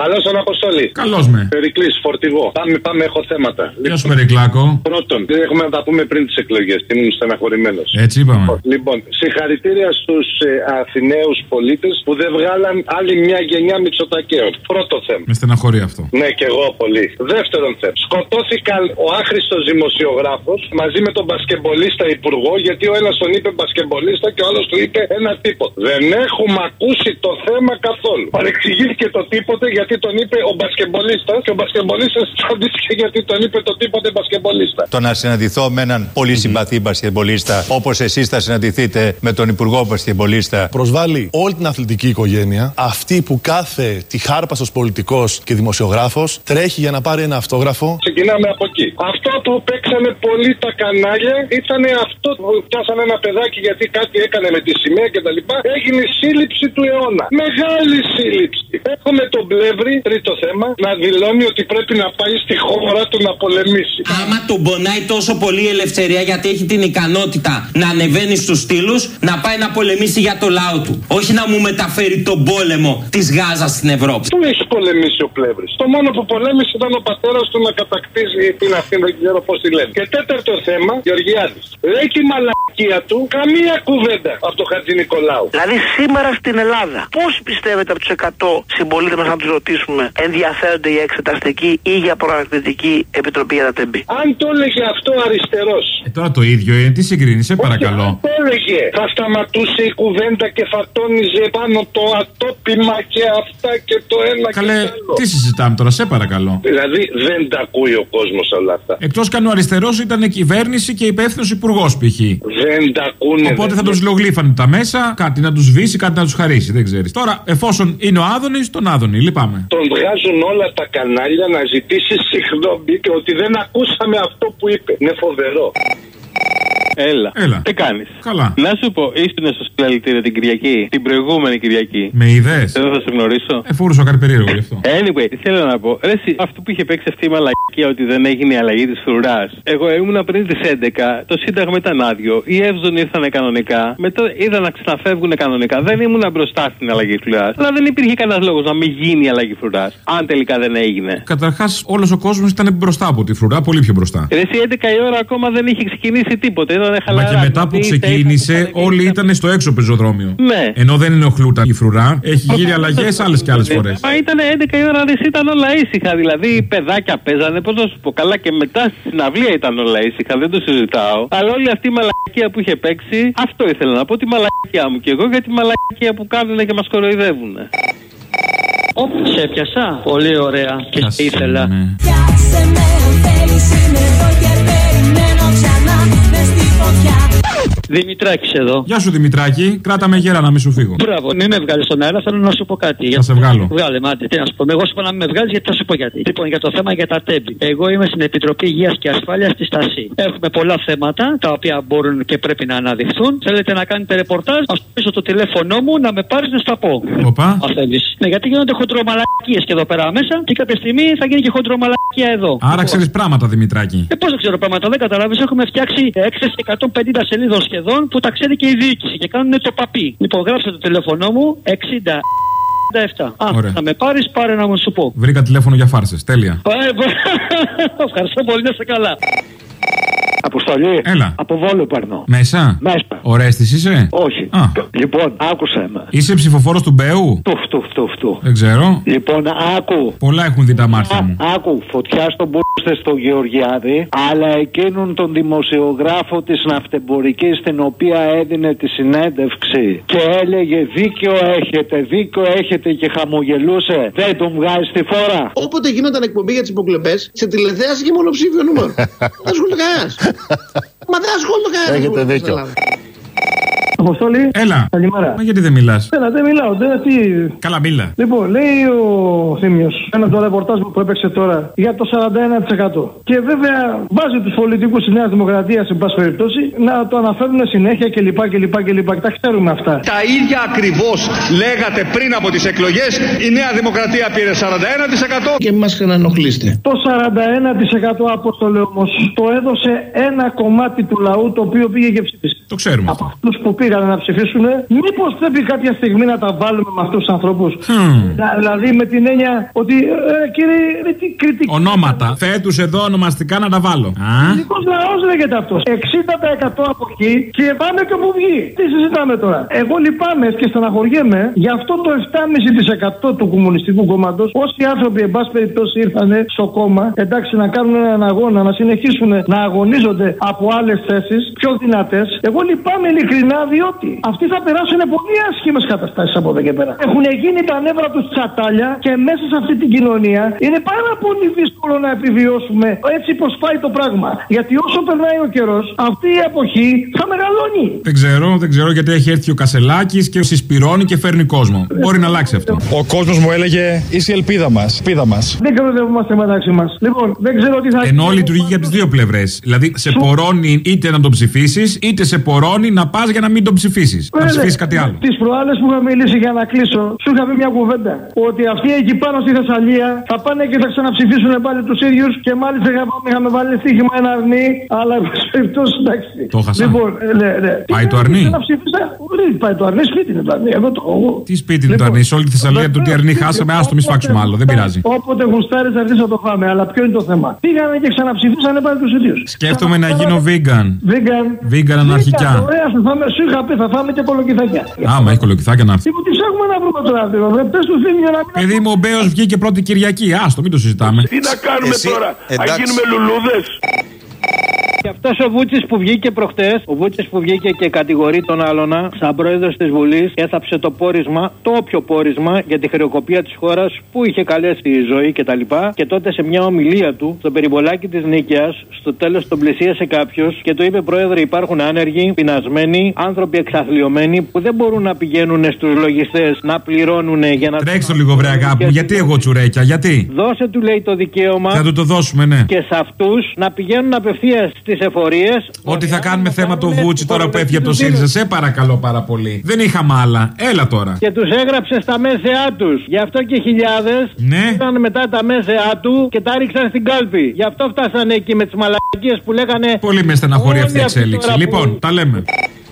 Καλώς τον Αποστόλη. Καλώς με. Περικλής, φορτηγό. Πάμε, έχω θέματα. Γεια σου, Περικλάκο. Πρώτον, έχουμε να τα πούμε πριν τις εκλογές. Ήμουν στεναχωρημένος. Έτσι είπαμε. Λοιπόν, συγχαρητήρια στους Αθηναίους πολίτες που δεν βγάλαν άλλη μια γενιά Μητσοτακαίων. Πρώτο θέμα. Με στεναχωρεί αυτό. Ναι, και εγώ πολύ. Δεύτερον θέμα. Σκοτώθηκαν ο άχρηστος δημοσιογράφος μαζί με τον μπασκεμπολίστα υπουργό, γιατί ο ένας τον είπε μπασκεμπολίστα και ο άλλος του είπε ένα τίποτα. Δεν έχουμε ακούσει το θέμα καθόλου. Παρεξηγήθηκε το τίποτε γιατί τον είπε ο μπασκεμπολίστας και ο μπασκεμπολίστας τσαντίστηκε γιατί τον είπε το τίποτε μπασκεμπολίστα. Το να συναντηθώ με έναν πολύ συμπαθή μπασκεμπολίστα, όπως εσείς θα συναντηθείτε με τον υπουργό μπασκεμπολίστα. Προσβάλλει όλη την αθλητική οικογένεια, αυτή που κάθε τυχάρπαστος πολιτικός και δημοσιογράφος τρέχει για να πάρει ένα αυτόγραφο. Ξεκινάμε από εκεί. Αυτό που παίξανε πολύ τα κανάλια ήταν αυτό που πιάσανε ένα παιδάκι γιατί κάτι έκανε με τη σημαία κτλ. Έγινε η σύλληψη του αιώνα. Μεγάλη σύλληψη. Έχουμε τον Πλεύρη, τρίτο θέμα, να δηλώνει ότι πρέπει να πάει στη χώρα του να πολεμήσει. Άμα τον πονάει τόσο πολύ η ελευθερία, γιατί έχει την ικανότητα να ανεβαίνει στους στήλους, να πάει να πολεμήσει για το λαό του. Όχι να μου μεταφέρει τον πόλεμο της Γάζας στην Ευρώπη. Πού έχει πολεμήσει ο Πλεύρης? Το μόνο που πολέμησε ήταν ο πατέρας του να κατακτήσει την Αθήνα, δεν ξέρω πώς τη λένε. Και τέταρτο θέμα, Γεωργιάδης. Λέει τη μαλακία του καμία κουβέντα από τον Χατζη Νικολάου. Δηλαδή σήμερα στην Ελλάδα, πώς πιστεύετε από τους 100 συμπολίτες μας, να τους ρωτήσουμε, ενδιαφέρονται για εξεταστική ή για προανακριτική επιτροπή για τα τέμπη? Αν το έλεγε αυτό αριστερός. Τώρα το ίδιο είναι, τι συγκρίνει, σε παρακαλώ. Αν το έλεγε, θα σταματούσε η κουβέντα και θα τόνιζε πάνω το ατόπιμα και αυτά και το ένα. Καλέ, και το άλλο. τι συζητάμε τώρα, σε παρακαλώ. Δηλαδή δεν τα ακούει ο κόσμος όλα αυτά. Εκτός κι αν ο αριστερός ήταν κυβέρνηση και υπεύθυνος υπουργός π.χ. Δεν τα ακούνε. Οπότε θα τους λογλήφανε τα μέσα, κάτι να τους σβήσει, κάτι να τους χαρίσει, δεν ξέρεις. Τώρα, εφόσον είναι ο Άδωνης, τον Άδωνη, λυπάμαι. Τον βγάζουν όλα τα κανάλια να ζητήσει συγγνώμη και ότι δεν ακούσαμε αυτό που είπε. Είναι φοβερό. Έλα. Τι κάνεις? Καλά. Να σου πω, ήσουν στο συλλαλητήριο την Κυριακή, την προηγούμενη Κυριακή. Με είδες? Δεν θα σε γνωρίσω. Φούρουσα κάτι περίεργο γι' αυτό. Anyway, θέλω να πω, εσύ, αυτό που είχε παίξει αυτή η μαλακία ότι δεν έγινε η αλλαγή της φρουράς. Εγώ ήμουνα πριν τις 11, το Σύνταγμα ήταν άδειο, οι Εύζωνοι ήρθαν κανονικά, μετά είδα να ξαναφεύγουν κανονικά. Δεν ήμουνα μπροστά στην αλλαγή φρουράς, αλλά δεν υπήρχε κανένας λόγος να μην γίνει η αλλαγή φρουράς, αν τελικά δεν έγινε. Καταρχάς, όλος ο κόσμος ήταν μπροστά από τη φρουρά, πολύ πιο μπροστά. Εσύ 11 η ώρα ακόμα δεν είχε ξεκινήσει τίποτα. Μα και μετά που ξεκίνησε, όλοι ήταν στο έξω πεζοδρόμιο. Ναι. Ενώ δεν ενοχλούταν η φρουρά, έχει γύρει αλλαγές άλλες και άλλες φορές. Μα ήταν 11 η ώρα, ήταν όλα ήσυχα. Δηλαδή οι παιδάκια παίζανε, πώς να σου πω, καλά και μετά στη συναυλία ήταν όλα ήσυχα, δεν το συζητάω. Αλλά όλη αυτή η μαλακία που είχε παίξει, αυτό ήθελα να πω, τη μαλακία μου κι εγώ για τη μαλακία που κάνουν και μας κοροϊδεύουν. Σε πιάσα. Πολύ ωραία. Και σε ήθελα. Πιάσε με αν θέλεις, είμαι εδώ και περιμένω ξανά μες στη φωτιά. Δημητράκης εδώ. Γεια σου Δημητράκη, κράτα με γέρα να μην σου φύγω. Μπράβο, μην με βγάλεις στον αέρα, θέλω να σου πω κάτι. Θα σε βγάλω. Βγάλε, μάτι, τι να σου πω. Εγώ σου πω να μην με βγάλεις γιατί θα σου πω γιατί. Λοιπόν, για το θέμα για τα τέμπη. Εγώ είμαι στην Επιτροπή Υγείας και Ασφάλειας στη Στάση. Έχουμε πολλά θέματα τα οποία μπορούν και πρέπει να αναδειχθούν. Θέλετε να κάνετε ρεπορτάζ, ας πίσω το τηλέφωνό μου να με πάρεις να στα πω. Οπα. Αν θέλεις. Ναι, γιατί γίνονται χοντρομαλακίες και εδώ πέρα μέσα και κάποια στιγμή θα γίνει και χοντρομαλακία εδώ. Άρα ξέρεις πράγματα, Δημητράκη. Πώς δεν ξέρω πράγματα, δεν καταλάβεις. Έχουμε φτιάξει έκθεση 150 σελίδων σχεδόν που τα ξέρει και η διοίκηση και κάνουν το παπί. Λοιπόν, γράψτε το τηλέφωνό μου 60. Θα με πάρεις, πάρε να μου σου πω. Βρήκα τηλέφωνο για φάρσες, τέλεια. Ευχαριστώ πολύ, να σε καλά. Αποστολή. Έλα. Από Βόλο παίρνω. Μέσα. Ορέστης είσαι? Όχι. Λοιπόν, άκουσα με. Είσαι ψηφοφόρος του Μπέου? Του. Δεν ξέρω. Λοιπόν, άκου. Πολλά έχουν δει τα μάτια μου. Άκου. Φωτιά στον Μπούστε στο Γεωργιάδη, αλλά εκείνον τον δημοσιογράφο της ναυτεμπορικής στην οποία έδινε τη συνέντευξη και έλεγε δίκιο έχετε και χαμογελούσε. Δεν τον βγάζει στη φόρα. Όποτε γίνονταν εκπομπή για τις υποκλοπές, σε τηλεθέαση και μονοψήφιο νούμερο. Δεν ασχολείται κανένας. Μα δεν ασχολείται κανένας. Έχετε δίκιο. Αποστόλη. Έλα. Καλημέρα. Μα γιατί δεν μιλάς? Δεν μιλάω. Τι... Καλά, μίλα. Λοιπόν, λέει ο Θήμιος, ένα το ρεπορτάζ που έπαιξε τώρα για το 41%. Και βέβαια βάζει τους πολιτικούς της Νέας Δημοκρατίας, εν πάση περιπτώσει, να το αναφέρουν συνέχεια κλπ. Τα ξέρουμε αυτά. Τα ίδια ακριβώς λέγατε πριν από τις εκλογές. Η Νέα Δημοκρατία πήρε 41%. Και μας ενοχλείστε. Το 41% Απόστολε όμως το έδωσε ένα κομμάτι του λαού το οποίο πήγε και ψήφισε. Το ξέρουμε. Από αυτούς που πήγαν πήγανε να ψηφίσουν. Μήπως πρέπει κάποια στιγμή να τα βάλουμε με αυτούς τους ανθρώπους? Δηλαδή με την έννοια ότι κύριε, τι κριτική. Ονόματα. Θέτους εδώ ονομαστικά να τα βάλω. Δικός λαός λέγεται αυτός. 60% από εκεί και πάμε και όπου βγει. Τι συζητάμε τώρα? Εγώ λυπάμαι και στεναχωριέμαι για αυτό το 7,5% του Κομμουνιστικού Κόμματος. Όσοι άνθρωποι, εν πάση περιπτώσει, ήρθαν στο κόμμα, εντάξει, να κάνουν έναν αγώνα, να συνεχίσουν να αγωνίζονται από άλλες θέσεις πιο δυνατές. Εγώ λυπάμαι ειλικρινά, διότι αυτοί θα περάσουν πολύ άσχημες καταστάσεις από εδώ και πέρα. Έχουν γίνει τα νεύρα τους τσατάλια και μέσα σε αυτή την κοινωνία είναι πάρα πολύ δύσκολο να επιβιώσουμε έτσι πως πάει το πράγμα. Γιατί όσο περνάει ο καιρός, αυτή η εποχή θα μεγαλώνει. Δεν ξέρω γιατί έχει έρθει ο Κασελάκης και συσπυρώνει και φέρνει κόσμο. Μπορεί να αλλάξει αυτό. Ο κόσμος μου έλεγε είσαι η ελπίδα μας. Δεν κοροϊδευόμαστε μεταξύ μας. Λοιπόν, δεν ξέρω τι θα. Ενώ λειτουργεί και από τις δύο πλευρές. Δηλαδή σε πορώνει είτε να τον ψηφίσεις, είτε σε πορώνει να πας για να μην τον ψηφίσεις. Να ψηφίσεις κάτι άλλο. Τις προάλλες που είχα μιλήσει για να κλείσω, σου είχα πει μια κουβέντα. Ότι αυτοί εκεί πάνω στη Θεσσαλία θα πάνε και θα ξαναψηφίσουν πάλι τους ίδιους και μάλιστα είχαμε βάλει στοίχημα ένα αρνί, αλλά εν πάση περιπτώσει εντάξει. Το χάσα. Λοιπόν, ναι. Πάει το αρνί. Πάει το αρνί, σπίτι είναι το αρνί. Εδώ το έχω. Τι σπίτι είναι το αρνί, σε όλη τη Θεσσαλία του τι αρνί χάσαμε, άστο μη σφάξουμε άλλο, δεν πειράζει. Όποτε γουστάρεις αρνί θα το φάμε, αλλά ποιο είναι το θέμα? Πήγανε και ξαναψηφίσανε πάλι τους ίδιους. Σκέφτομαι να γίνω vegan. Vegan αναρχικά. Ωραία, σου είχα πει, θα φάμε και κολοκυθάκια. Άμα έχει κολοκυθάκια να έρθει. Τι ψάχνουμε να βρούμε τώρα, πες του Θήμιο να μην. Παιδί μου, ο Μπέος βγήκε πρώτη Κυριακή. Άστο, μην το συζητάμε. Τι να κάνουμε τώρα, να γίνουμε λουλούδες? Και αυτός ο Βούτσης που βγήκε προχτές, ο Βούτσης που βγήκε και κατηγορεί τον Άλωνα, σαν πρόεδρος της Βουλής, έθαψε το πόρισμα, το όποιο πόρισμα για τη χρεοκοπία της χώρας που είχε καλέσει η ζωή κτλ. Και τότε σε μια ομιλία του, στο περιβολάκι της Νίκαιας, στο τέλος τον πλησίασε κάποιος και του είπε: Πρόεδρε, υπάρχουν άνεργοι, πεινασμένοι, άνθρωποι εξαθλιωμένοι που δεν μπορούν να πηγαίνουν στους λογιστές να πληρώνουν για να. Τρέξτε λίγο, βρε αγάπη μου, γιατί εγώ τσουρέκια, γιατί? Δώσε του, λέει, το δικαίωμα. Θα του το δώσουμε, ναι. Και σε αυτούς να πηγαίνουν απευθείας στις εφορίες. Ότι θα κάνουμε θέμα το Βούτσι τώρα που έφυγε από το ΣΥΡΙΖΑ. Σε παρακαλώ πάρα πολύ. Δεν είχαμε άλλα. Έλα τώρα. Και τους έγραψε στα μέσεά τους. Γι' αυτό και χιλιάδες ήταν μετά τα μέσεά του και τα ρίξαν στην κάλπη. Γι' αυτό φτάσανε εκεί με τις μαλακίες που λέγανε. Πολύ με στεναχωρεί αυτή η εξέλιξη. Λοιπόν, τα λέμε.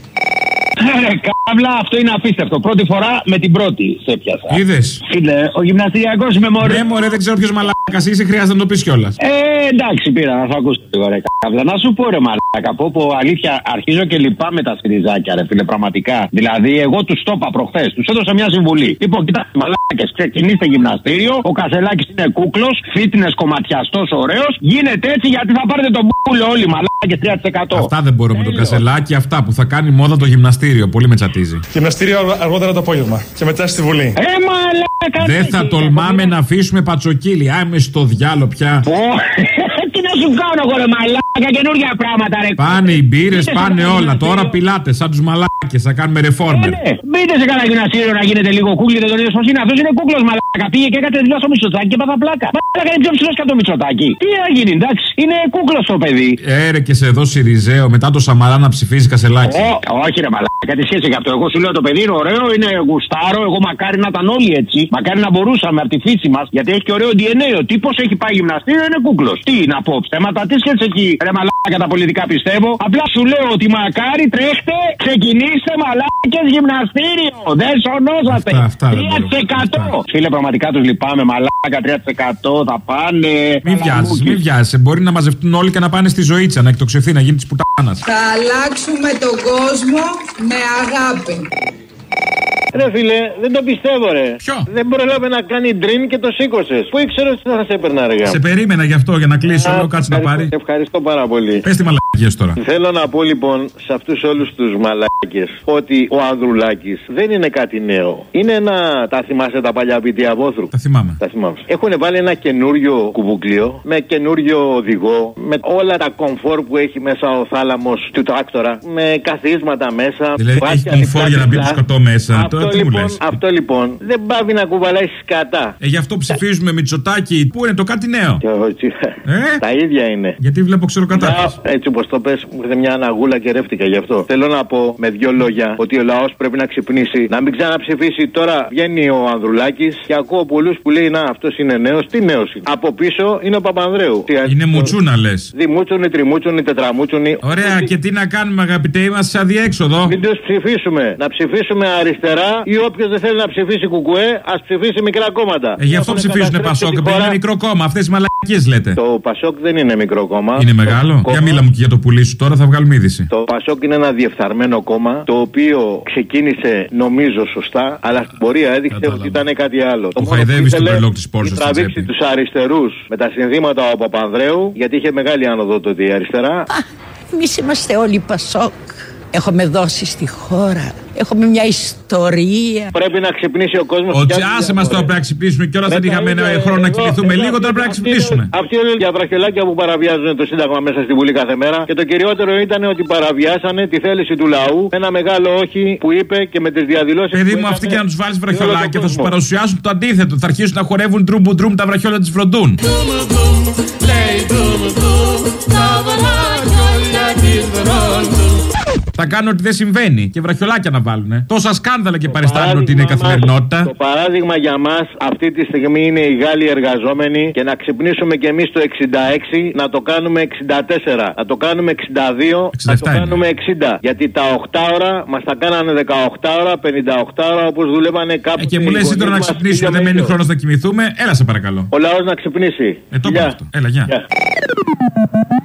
Καύλα, αυτό είναι απίστευτο. Πρώτη φορά με την πρώτη σε πιάσα. Είδες? Φίλε, ο γυμναστηριακός με μωρέ. Ναι, μωρέ, δεν ξέρω ποιος μαλάκας είσαι, χρειάζεται να το πεις κιόλας. Εντάξει, πήρα να σου ακούσω λίγο, ρε Καύλα. Να σου πω, ρε μαλάκα, πω αλήθεια, αρχίζω και λυπάμαι τα σφυριζάκια, ρε φίλε, πραγματικά. Δηλαδή, εγώ τους το είπα προχθές, τους έδωσα μια συμβουλή. Λοιπόν, κοιτάξτε, μαλάκες, ξεκινήστε γυμναστήριο. Ο Κασελάκης είναι κούκλος, fitness κομματιαστός, ωραίος. Γίνεται έτσι γιατί θα πάρετε τον μπούλο όλοι, μαλάκες, 3%. Αυτά δεν μπορώ με τον Κασελάκη, αυτά που θα κάνει μόδα το γυμναστήριο. Πολύ με τσατίζει. Γυμναστήριο αργότερα το απόγευμα και μετά στη Βουλή. Δεν θα τολμάμε να αφήσουμε πατσοκύλι. Είμαι στο διάλο πια. Τι να σου κάνω εγώ, ρε μαλάκα, καινούργια πράγματα, ρε. Πάνε οι μπύρες, πάνε όλα. Τώρα πιλάτε σαν τους μαλάκες, θα κάνουμε ρεφόρμερ. Μπείτε σε κανένα γυμναστήριο να γίνετε λίγο κούκλι, δεν τον είδες πως είναι. Αυτός είναι κούκλος, μαλάκα. Πήγε και έκανε δουλειά στο Μητσοτάκη και πάθα πλάκα. Μαλάκα είναι πιο ψηλός και από το Μητσοτάκη. Τι να γίνει, εντάξει, είναι κούκλος το παιδί. Έρε και σε εδώ Σιριζέο μετά το Σαμαρά να ψηφίζει Κασελάκη. Όχι, ρε μαλάκα, τι σχέση έχει αυτό. Εγώ σου λέω το παιδί είναι ωραίο, είναι γουστάρο. Εγώ μακάρι να ήταν όλοι έτσι. Μακάρι να μπορούσαμε από τη φύση μας, γιατί έχει και ωραίο DNA. Ο τύπος έχει πάει γυμναστήριο, είναι κούκλος. Τι να πω, ψέματα, τι σχέση έχει, ρε μαλάκα, τα πολιτικά πιστεύω. Απλά σου λέω ότι μακάρι τρέχτε, ξεκινήστε μαλάκες γυμναστήριο. Δεν σωνόσατε. 3%. Φίλε, πραγματικά τους λυπάμαι, μαλάκα, 3% θα πάνε. Μην βιάζεσαι. Μπορεί να μαζευτούν όλοι και να πάνε στη ζωήτσα, να εκτοξευθεί, να γίνει τη πουτάνας. Θα αλλάξουμε τον κόσμο με αγάπη. Ρε φίλε, δεν το πιστεύω, ρε. Ποιο? Δεν προλάβε να κάνει dream και το σήκωσες. Πού ήξερε ότι θα σε έπαιρνα, αργά. Σε περίμενα γι' αυτό για να κλείσω. Λέω κάτσε να πάρει. Ευχαριστώ πάρα πολύ. Πες τι μαλακίες τώρα. Θέλω να πω λοιπόν σε αυτούς όλους τους μαλάκες ότι ο Ανδρουλάκης δεν είναι κάτι νέο. Είναι ένα. Τα θυμάσαι τα παλιά πιτία Βόθρου? Τα θυμάμαι. Έχουν βάλει ένα καινούριο κουβουκλίο με καινούριο οδηγό. Με όλα τα κομφόρ που έχει μέσα ο θάλαμος του τράκτορα. Με καθίσματα μέσα. Δηλαδή έχει κομφόρ για να μπει το σκοτώ μέσα. Αυτό λοιπόν δεν πάβει να κουβαλάει σκατά. Γι' αυτό ψηφίζουμε Μητσοτάκη. Πού είναι το κάτι νέο? Τα ίδια είναι. Γιατί βλέπω ξεροκατάφραση. Έτσι όπως το πες, μου ήρθε μια αναγούλα και ρεύτηκα γι' αυτό. Θέλω να πω με δύο λόγια ότι ο λαός πρέπει να ξυπνήσει, να μην ξαναψηφίσει. Τώρα βγαίνει ο Ανδρουλάκης και ακούω πολλούς που λέει να αυτός είναι νέος. Τι νέος είναι? Από πίσω είναι ο Παπανδρέου. Είναι μουτσούνα λες. Δημούτσουνοι, τριμούτσουνοι, τετραμούτσουνοι. Ωραία, και τι να κάνουμε αγαπητέ, είμαστε σε αδιέξοδο. Μην τους ψηφίσουμε. Να ψηφίσουμε αριστερά ή όποιος δεν θέλει να ψηφίσει κουκουέ, ας ψηφίσει μικρά κόμματα. Γι' αυτό ψηφίζουν Πασόκ, επειδή είναι μικρό κόμμα. Αυτές οι μαλακίες λέτε. Το Πασόκ δεν είναι μικρό κόμμα. Είναι μεγάλο. Για μίλα μου και για το πουλί σου τώρα, θα βγάλουμε είδηση. Το Πασόκ είναι ένα διεφθαρμένο κόμμα, το οποίο ξεκίνησε νομίζω σωστά, αλλά στην πορεία έδειξε ότι ήταν κάτι άλλο. Το χαϊδεύει στον περλόκ τη Πόρσας. Να τραβήξει τους αριστερούς με τα συνθήματα ο Παπανδρέου, γιατί είχε μεγάλη άνοδο τότε η αριστερά. Εμείς είμαστε όλοι Πασόκ. Έχουμε δώσει στη χώρα. Έχουμε μια ιστορία. Πρέπει να ξυπνήσει ο κόσμος. Άσε μας τώρα, πρέπει να ξυπνήσουμε κιόλας. Δεν είχαμε χρόνο να κοιμηθούμε λίγο, τώρα πρέπει να ξυπνήσουμε. Αυτοί όλοι οι βραχιολάκια που παραβιάζουν το Σύνταγμα μέσα στη Βουλή κάθε μέρα. Και το κυριότερο ήταν ότι παραβιάσανε τη θέληση του λαού. Ένα μεγάλο όχι που είπε και με τις διαδηλώσεις. Παιδί μου, αυτοί και να τους βάλεις βραχιολάκια θα σου παρουσιάσουν το αντίθετο. Θα αρχίσουν να χορεύουν ντρούμ τα βραχιόλα της Φροντούν. Θα κάνουν ότι δεν συμβαίνει και βραχιολάκια να βάλουνε. Τόσα σκάνδαλα και παριστάνουν ότι είναι καθημερινότητα. Το παράδειγμα για μας αυτή τη στιγμή είναι οι Γάλλοι εργαζόμενοι και να ξυπνήσουμε κι εμείς το 66, να το κάνουμε 64, να το κάνουμε 62, να το κάνουμε 60. Γιατί τα 8 ώρα μας τα κάνανε 18 ώρα, 58 ώρα όπως δουλεύανε κάπου. Και μου λες εσύ τώρα να ξυπνήσουμε, δεν μένει χρόνος να κοιμηθούμε. Έλα σε παρακαλώ. Ο λαός να ξυπνήσει. Το αυτό. Έλα, γεια.